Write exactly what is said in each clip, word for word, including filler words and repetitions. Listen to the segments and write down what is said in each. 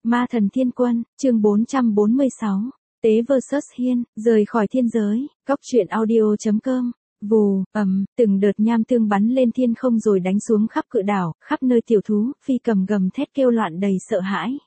Ma thần thiên quân, chương bốn trăm bốn mươi sáu. Tế versus Hiên, rời khỏi thiên giới, góc truyện audio.com. Vù, ầm, từng đợt nham tương bắn lên thiên không rồi đánh xuống khắp cự đảo, khắp nơi tiểu thú, phi cầm gầm thét kêu loạn đầy sợ hãi.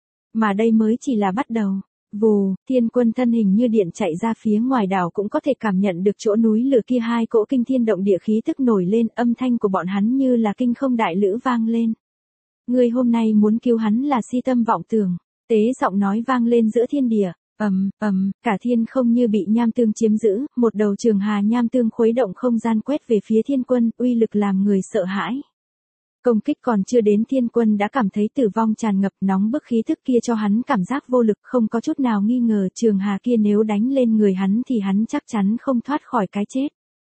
Mà đây mới chỉ là bắt đầu. Vù, thiên quân thân hình như điện chạy ra phía ngoài đảo cũng có thể cảm nhận được chỗ núi lửa kia hai cỗ kinh thiên động địa khí tức nổi lên, âm thanh của bọn hắn như là kinh không đại lữ vang lên. Người hôm nay muốn cứu hắn là si tâm vọng tưởng, tế giọng nói vang lên giữa thiên địa, ầm, ầm, cả thiên không như bị nham tương chiếm giữ, một đầu trường hà nham tương khuấy động không gian quét về phía thiên quân, uy lực làm người sợ hãi. Công kích còn chưa đến thiên quân đã cảm thấy tử vong tràn ngập, nóng bức khí thức kia cho hắn cảm giác vô lực, không có chút nào nghi ngờ trường hà kia nếu đánh lên người hắn thì hắn chắc chắn không thoát khỏi cái chết.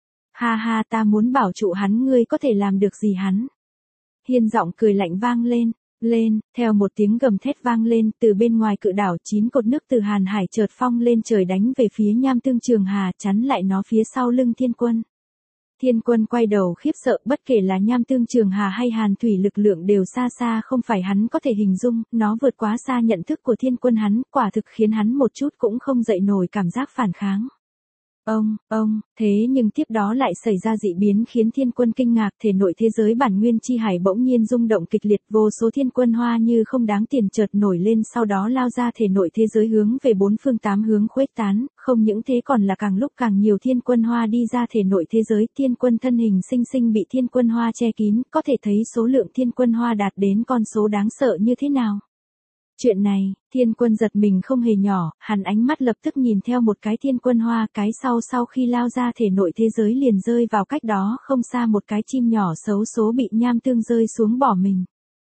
Ha ha, ta muốn bảo trụ hắn, ngươi có thể làm được gì hắn? Hiên giọng cười lạnh vang lên, lên, theo một tiếng gầm thét vang lên, từ bên ngoài cự đảo chín cột nước từ Hàn Hải chợt phong lên trời đánh về phía nham tương trường hà, chắn lại nó phía sau lưng thiên quân. Thiên quân quay đầu khiếp sợ, bất kể là nham tương trường hà hay hàn thủy lực lượng đều xa xa không phải hắn có thể hình dung, nó vượt quá xa nhận thức của thiên quân hắn, quả thực khiến hắn một chút cũng không dậy nổi cảm giác phản kháng. Ông, ông, thế nhưng tiếp đó lại xảy ra dị biến khiến thiên quân kinh ngạc, thể nội thế giới bản nguyên chi hải bỗng nhiên rung động kịch liệt, vô số thiên quân hoa như không đáng tiền chợt nổi lên, sau đó lao ra thể nội thế giới hướng về bốn phương tám hướng khuếch tán, không những thế còn là càng lúc càng nhiều thiên quân hoa đi ra thể nội thế giới, thiên quân thân hình sinh sinh bị thiên quân hoa che kín, có thể thấy số lượng thiên quân hoa đạt đến con số đáng sợ như thế nào. Chuyện này, thiên quân giật mình không hề nhỏ, hắn ánh mắt lập tức nhìn theo một cái thiên quân hoa, cái sau sau khi lao ra thể nội thế giới liền rơi vào cách đó không xa một cái chim nhỏ xấu số bị nham tương rơi xuống bỏ mình.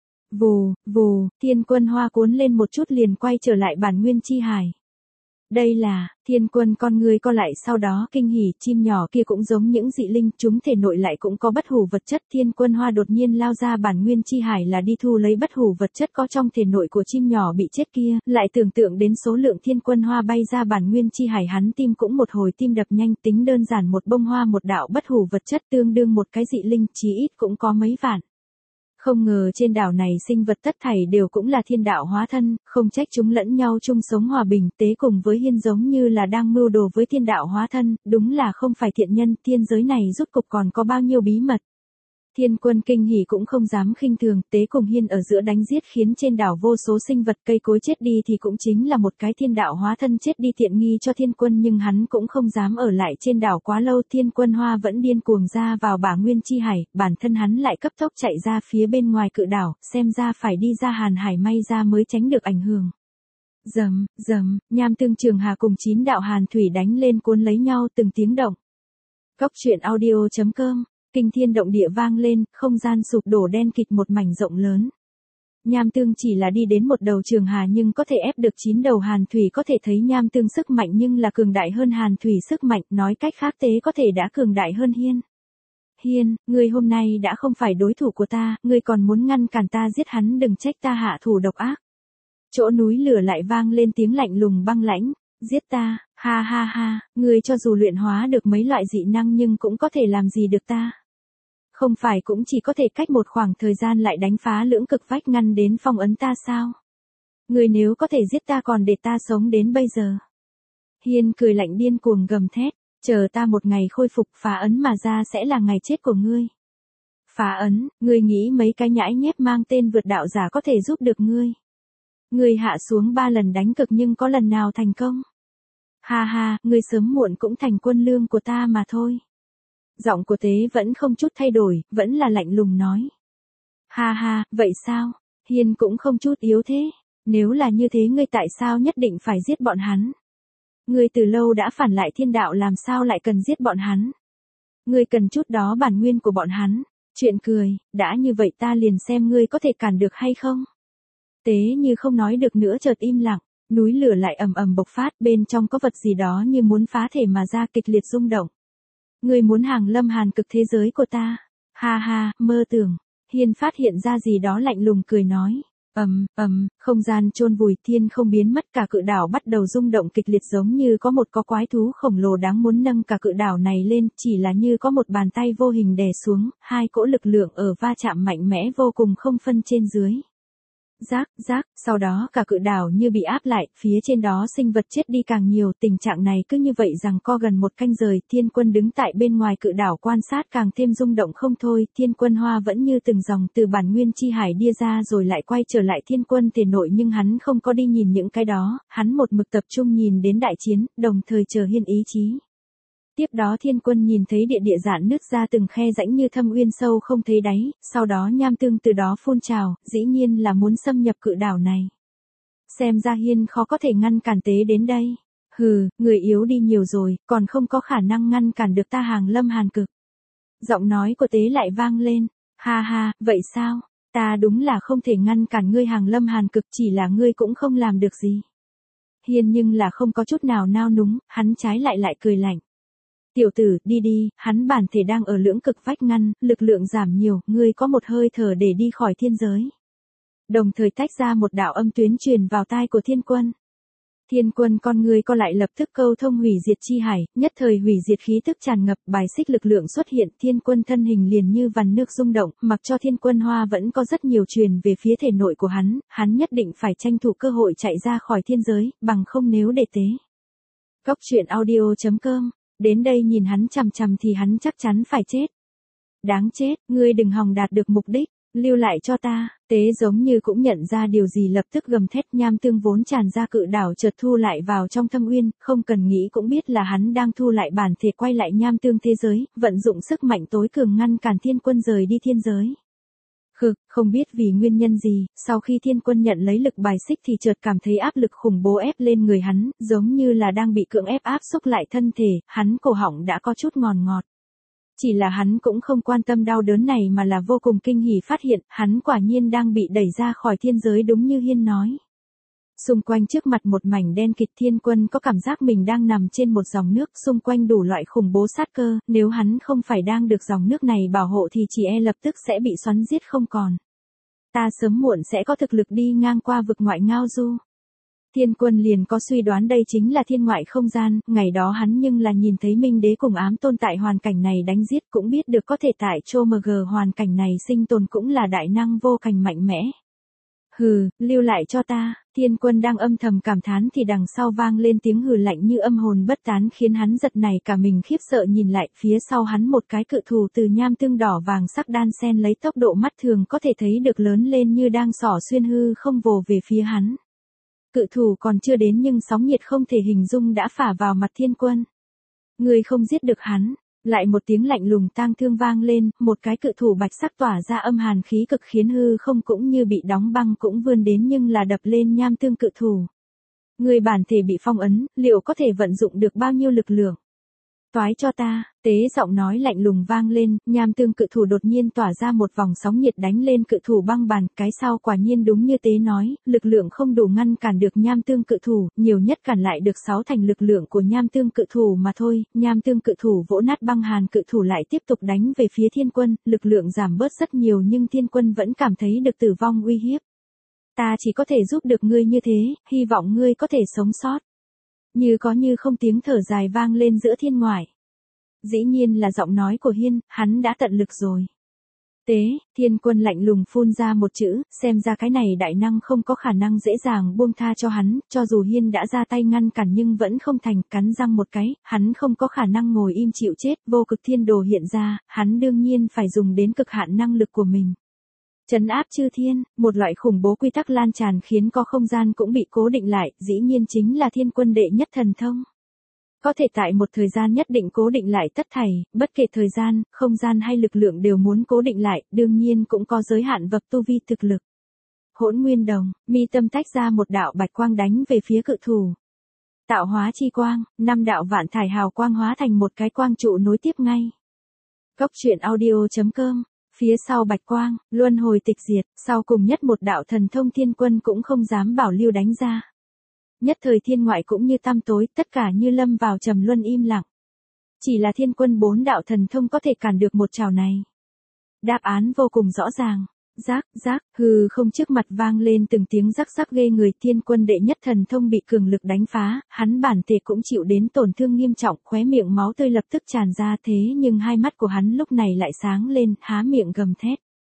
Vù, vù, thiên quân hoa cuốn lên một chút liền quay trở lại bản nguyên chi hải. Đây là, thiên quân con người co lại sau đó kinh hỉ, chim nhỏ kia cũng giống những dị linh, chúng thể nội lại cũng có bất hủ vật chất, thiên quân hoa đột nhiên lao ra bản nguyên chi hải là đi thu lấy bất hủ vật chất có trong thể nội của chim nhỏ bị chết kia, lại tưởng tượng đến số lượng thiên quân hoa bay ra bản nguyên chi hải hắn tim cũng một hồi tim đập nhanh, tính đơn giản một bông hoa một đạo bất hủ vật chất tương đương một cái dị linh, chí ít cũng có mấy vạn. Không ngờ trên đảo này sinh vật tất thảy đều cũng là thiên đạo hóa thân, không trách chúng lẫn nhau chung sống hòa bình, tế cùng với Hiên giống như là đang mưu đồ với thiên đạo hóa thân, đúng là không phải thiện nhân, thiên giới này rốt cục còn có bao nhiêu bí mật. Thiên quân kinh hỉ cũng không dám khinh thường, tế cùng Hiên ở giữa đánh giết khiến trên đảo vô số sinh vật cây cối chết đi thì cũng chính là một cái thiên đạo hóa thân chết đi tiện nghi cho thiên quân, nhưng hắn cũng không dám ở lại trên đảo quá lâu, thiên quân hoa vẫn điên cuồng ra vào bản nguyên chi hải, bản thân hắn lại cấp tốc chạy ra phía bên ngoài cự đảo, xem ra phải đi ra Hàn Hải may ra mới tránh được ảnh hưởng. Rầm, rầm, nham tương trường hà cùng chín đạo hàn thủy đánh lên cuốn lấy nhau từng tiếng động. Góc truyện audio.com. Kinh thiên động địa vang lên, không gian sụp đổ đen kịt một mảnh rộng lớn. Nham tương chỉ là đi đến một đầu trường hà nhưng có thể ép được chín đầu hàn thủy, có thể thấy nham tương sức mạnh nhưng là cường đại hơn hàn thủy sức mạnh, nói cách khác tế có thể đã cường đại hơn Hiên. Hiên, ngươi hôm nay đã không phải đối thủ của ta, ngươi còn muốn ngăn cản ta giết hắn, đừng trách ta hạ thủ độc ác. Chỗ núi lửa lại vang lên tiếng lạnh lùng băng lãnh. Giết ta, ha ha ha, ngươi cho dù luyện hóa được mấy loại dị năng nhưng cũng có thể làm gì được ta. Không phải cũng chỉ có thể cách một khoảng thời gian lại đánh phá lưỡng cực vách ngăn đến phong ấn ta sao? Ngươi nếu có thể giết ta còn để ta sống đến bây giờ. Hiên cười lạnh điên cuồng gầm thét, chờ ta một ngày khôi phục phá ấn mà ra sẽ là ngày chết của ngươi. Phá ấn, ngươi nghĩ mấy cái nhãi nhép mang tên vượt đạo giả có thể giúp được ngươi? Ngươi hạ xuống ba lần đánh cực nhưng có lần nào thành công? Ha ha, ngươi sớm muộn cũng thành quân lương của ta mà thôi. Giọng của tế vẫn không chút thay đổi, vẫn là lạnh lùng nói. Ha ha, vậy sao? Hiên cũng không chút yếu thế. Nếu là như thế ngươi tại sao nhất định phải giết bọn hắn? Ngươi từ lâu đã phản lại thiên đạo làm sao lại cần giết bọn hắn? Ngươi cần chút đó bản nguyên của bọn hắn. Chuyện cười, đã như vậy ta liền xem ngươi có thể cản được hay không? Tế như không nói được nữa chợt im lặng, núi lửa lại ầm ầm bộc phát, bên trong có vật gì đó như muốn phá thể mà ra kịch liệt rung động. Ngươi muốn hàng lâm hàn cực thế giới của ta? Ha ha, mơ tưởng. Hiên phát hiện ra gì đó lạnh lùng cười nói. Ầm, ầm, không gian chôn vùi, thiên không biến mất, cả cự đảo bắt đầu rung động kịch liệt giống như có một có quái thú khổng lồ đáng muốn nâng cả cự đảo này lên, chỉ là như có một bàn tay vô hình đè xuống, hai cỗ lực lượng ở va chạm mạnh mẽ vô cùng không phân trên dưới. rác, rác, sau đó cả cự đảo như bị áp lại, phía trên đó sinh vật chết đi càng nhiều, tình trạng này cứ như vậy rằng co gần một canh giờ, Thiên Quân đứng tại bên ngoài cự đảo quan sát càng thêm rung động không thôi, Thiên Quân Hoa vẫn như từng dòng từ bản nguyên chi hải đi ra rồi lại quay trở lại Thiên Quân thể nội nhưng hắn không có đi nhìn những cái đó, hắn một mực tập trung nhìn đến đại chiến, đồng thời chờ Hiên ý chí. Tiếp đó Thiên Quân nhìn thấy địa địa dạn nứt ra từng khe rãnh như thâm uyên sâu không thấy đáy, sau đó nham tương từ đó phun trào, dĩ nhiên là muốn xâm nhập cự đảo này. Xem ra Hiên khó có thể ngăn cản Tế đến đây. Hừ, người yếu đi nhiều rồi, còn không có khả năng ngăn cản được ta Hàng Lâm Hàn Cực. Giọng nói của Tế lại vang lên, ha ha, vậy sao, ta đúng là không thể ngăn cản ngươi Hàng Lâm Hàn Cực, chỉ là ngươi cũng không làm được gì. Hiên nhưng là không có chút nào nao núng, hắn trái lại lại cười lạnh. Tiểu tử, đi đi, hắn bản thể đang ở lưỡng cực vách ngăn, lực lượng giảm nhiều, ngươi có một hơi thở để đi khỏi thiên giới. Đồng thời tách ra một đạo âm tuyến truyền vào tai của Thiên Quân. Thiên Quân con người co lại lập tức câu thông hủy diệt chi hải, nhất thời hủy diệt khí tức tràn ngập, bài xích lực lượng xuất hiện, Thiên Quân thân hình liền như vằn nước rung động, mặc cho Thiên Quân Hoa vẫn có rất nhiều truyền về phía thể nội của hắn, hắn nhất định phải tranh thủ cơ hội chạy ra khỏi thiên giới, bằng không nếu để Tế. Góc truyện audio chấm com đến đây nhìn hắn chằm chằm thì hắn chắc chắn phải chết. Đáng chết, ngươi đừng hòng đạt được mục đích, lưu lại cho ta. Tế giống như cũng nhận ra điều gì lập tức gầm thét, nham tương vốn tràn ra cự đảo chợt thu lại vào trong thâm uyên, không cần nghĩ cũng biết là hắn đang thu lại bản thể quay lại nham tương thế giới, vận dụng sức mạnh tối cường ngăn cản Thiên Quân rời đi thiên giới. Khực, không biết vì nguyên nhân gì, sau khi Thiên Quân nhận lấy lực bài xích thì chợt cảm thấy áp lực khủng bố ép lên người hắn, giống như là đang bị cưỡng ép áp xúc lại thân thể, hắn cổ họng đã có chút ngọt ngọt. Chỉ là hắn cũng không quan tâm đau đớn này mà là vô cùng kinh hỉ phát hiện, hắn quả nhiên đang bị đẩy ra khỏi thiên giới đúng như Hiên nói. Xung quanh trước mặt một mảnh đen kịt, Thiên Quân có cảm giác mình đang nằm trên một dòng nước, xung quanh đủ loại khủng bố sát cơ, nếu hắn không phải đang được dòng nước này bảo hộ thì chỉ e lập tức sẽ bị xoắn giết không còn. Ta sớm muộn sẽ có thực lực đi ngang qua vực ngoại ngao du. Thiên Quân liền có suy đoán đây chính là thiên ngoại không gian, ngày đó hắn nhưng là nhìn thấy Minh Đế cùng ám tôn tại hoàn cảnh này đánh giết, cũng biết được có thể tại Chô Mờ Gờ hoàn cảnh này sinh tồn cũng là đại năng vô cảnh mạnh mẽ. Hừ, lưu lại cho ta. Thiên Quân đang âm thầm cảm thán thì đằng sau vang lên tiếng hừ lạnh như âm hồn bất tán khiến hắn giật nảy cả mình, khiếp sợ nhìn lại, phía sau hắn một cái cự thù từ nham tương đỏ vàng sắc đan xen lấy tốc độ mắt thường có thể thấy được lớn lên như đang xỏ xuyên hư không vồ về phía hắn. Cự thủ còn chưa đến nhưng sóng nhiệt không thể hình dung đã phả vào mặt Thiên Quân. Ngươi không giết được hắn. Lại một tiếng lạnh lùng tang thương vang lên, một cái cự thủ bạch sắc tỏa ra âm hàn khí cực khiến hư không cũng như bị đóng băng cũng vươn đến nhưng là đập lên nham tương cự thủ. Người bản thể bị phong ấn, liệu có thể vận dụng được bao nhiêu lực lượng? Toái cho ta, Tế giọng nói lạnh lùng vang lên, nham tương cự thủ đột nhiên tỏa ra một vòng sóng nhiệt đánh lên cự thủ băng bàn, cái sau quả nhiên đúng như Tế nói, lực lượng không đủ ngăn cản được nham tương cự thủ, nhiều nhất cản lại được sáu thành lực lượng của nham tương cự thủ mà thôi, nham tương cự thủ vỗ nát băng hàn cự thủ lại tiếp tục đánh về phía Thiên Quân, lực lượng giảm bớt rất nhiều nhưng Thiên Quân vẫn cảm thấy được tử vong uy hiếp. Ta chỉ có thể giúp được ngươi như thế, hy vọng ngươi có thể sống sót. Như có như không tiếng thở dài vang lên giữa thiên ngoại. Dĩ nhiên là giọng nói của Hiên, hắn đã tận lực rồi. Tế, Thiên Quân lạnh lùng phun ra một chữ, xem ra cái này đại năng không có khả năng dễ dàng buông tha cho hắn, cho dù Hiên đã ra tay ngăn cản nhưng vẫn không thành, cắn răng một cái, hắn không có khả năng ngồi im chịu chết, vô cực thiên đồ hiện ra, hắn đương nhiên phải dùng đến cực hạn năng lực của mình. Trấn áp chư thiên, một loại khủng bố quy tắc lan tràn khiến có không gian cũng bị cố định lại, dĩ nhiên chính là Thiên Quân đệ nhất thần thông. Có thể tại một thời gian nhất định cố định lại tất thảy, bất kể thời gian, không gian hay lực lượng đều muốn cố định lại, đương nhiên cũng có giới hạn vật tu vi thực lực. Hỗn Nguyên Đồng, mi tâm tách ra một đạo bạch quang đánh về phía cự thủ. Tạo hóa chi quang, năm đạo vạn thải hào quang hóa thành một cái quang trụ nối tiếp ngay. Góc truyện audio chấm com. Phía sau bạch quang, luân hồi tịch diệt, sau cùng nhất một đạo thần thông Thiên Quân cũng không dám bảo lưu đánh ra. Nhất thời thiên ngoại cũng như tăm tối, tất cả như lâm vào trầm luân im lặng. Chỉ là Thiên Quân bốn đạo thần thông có thể cản được một trảo này. Đáp án vô cùng rõ ràng. Rác, rác, hừ không trước mặt vang lên từng tiếng rắc rắc ghê người, Thiên Quân đệ nhất thần thông bị cường lực đánh phá, hắn bản thể cũng chịu đến tổn thương nghiêm trọng, khóe miệng máu tươi lập tức tràn ra thế nhưng hai mắt của hắn lúc này lại sáng lên, há miệng gầm thét.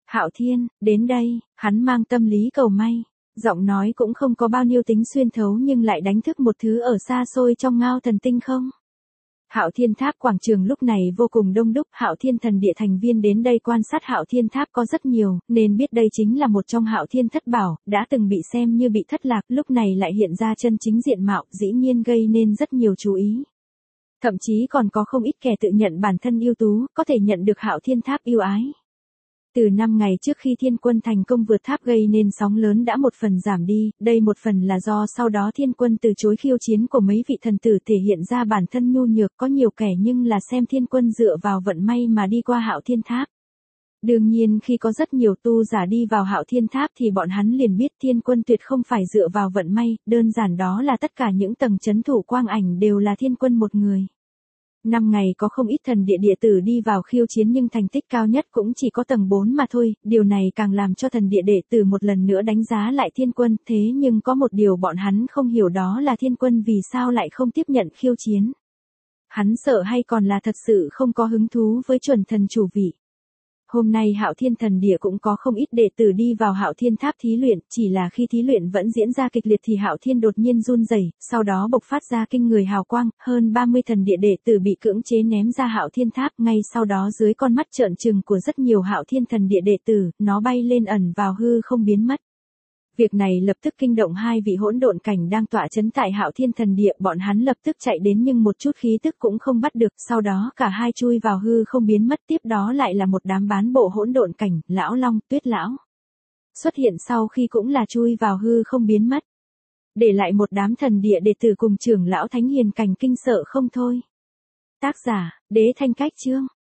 Hạo Thiên, đến đây, hắn mang tâm lý cầu may, giọng nói cũng không có bao nhiêu tính xuyên thấu nhưng lại đánh thức một thứ ở xa xôi trong ngao thần tinh không. Hạo Thiên Tháp quảng trường lúc này vô cùng đông đúc, Hạo Thiên thần địa thành viên đến đây quan sát Hạo Thiên Tháp có rất nhiều, nên biết đây chính là một trong Hạo Thiên thất bảo, đã từng bị xem như bị thất lạc, lúc này lại hiện ra chân chính diện mạo, dĩ nhiên gây nên rất nhiều chú ý. Thậm chí còn có không ít kẻ tự nhận bản thân ưu tú, có thể nhận được Hạo Thiên Tháp yêu ái. Từ năm ngày trước khi Thiên Quân thành công vượt tháp gây nên sóng lớn đã một phần giảm đi, đây một phần là do sau đó Thiên Quân từ chối khiêu chiến của mấy vị thần tử thể hiện ra bản thân nhu nhược, có nhiều kẻ nhưng là xem Thiên Quân dựa vào vận may mà đi qua Hạo Thiên Tháp. Đương nhiên khi có rất nhiều tu giả đi vào Hạo Thiên Tháp thì bọn hắn liền biết Thiên Quân tuyệt không phải dựa vào vận may, đơn giản đó là tất cả những tầng chấn thủ quang ảnh đều là Thiên Quân một người. Năm ngày có không ít thần địa địa tử đi vào khiêu chiến nhưng thành tích cao nhất cũng chỉ có tầng bốn mà thôi, điều này càng làm cho thần địa đệ tử một lần nữa đánh giá lại Thiên Quân, thế nhưng có một điều bọn hắn không hiểu đó là Thiên Quân vì sao lại không tiếp nhận khiêu chiến. Hắn sợ hay còn là thật sự không có hứng thú với chuẩn thần chủ vị. Hôm nay Hạo Thiên thần địa cũng có không ít đệ tử đi vào Hạo Thiên Tháp thí luyện, chỉ là khi thí luyện vẫn diễn ra kịch liệt thì Hạo Thiên đột nhiên run rẩy, sau đó bộc phát ra kinh người hào quang, hơn ba mươi thần địa đệ tử bị cưỡng chế ném ra Hạo Thiên Tháp, ngay sau đó dưới con mắt trợn trừng của rất nhiều Hạo Thiên thần địa đệ tử, nó bay lên ẩn vào hư không biến mất. Việc này lập tức kinh động hai vị hỗn độn cảnh đang tọa chấn tại Hạo Thiên thần địa, bọn hắn lập tức chạy đến nhưng một chút khí tức cũng không bắt được, sau đó cả hai chui vào hư không biến mất, tiếp đó lại là một đám bán bộ hỗn độn cảnh, lão long, tuyết lão xuất hiện sau khi cũng là chui vào hư không biến mất, để lại một đám thần địa đệ tử cùng trưởng lão thánh hiền cảnh kinh sợ không thôi. Tác giả, Đế Thanh Cách Chương.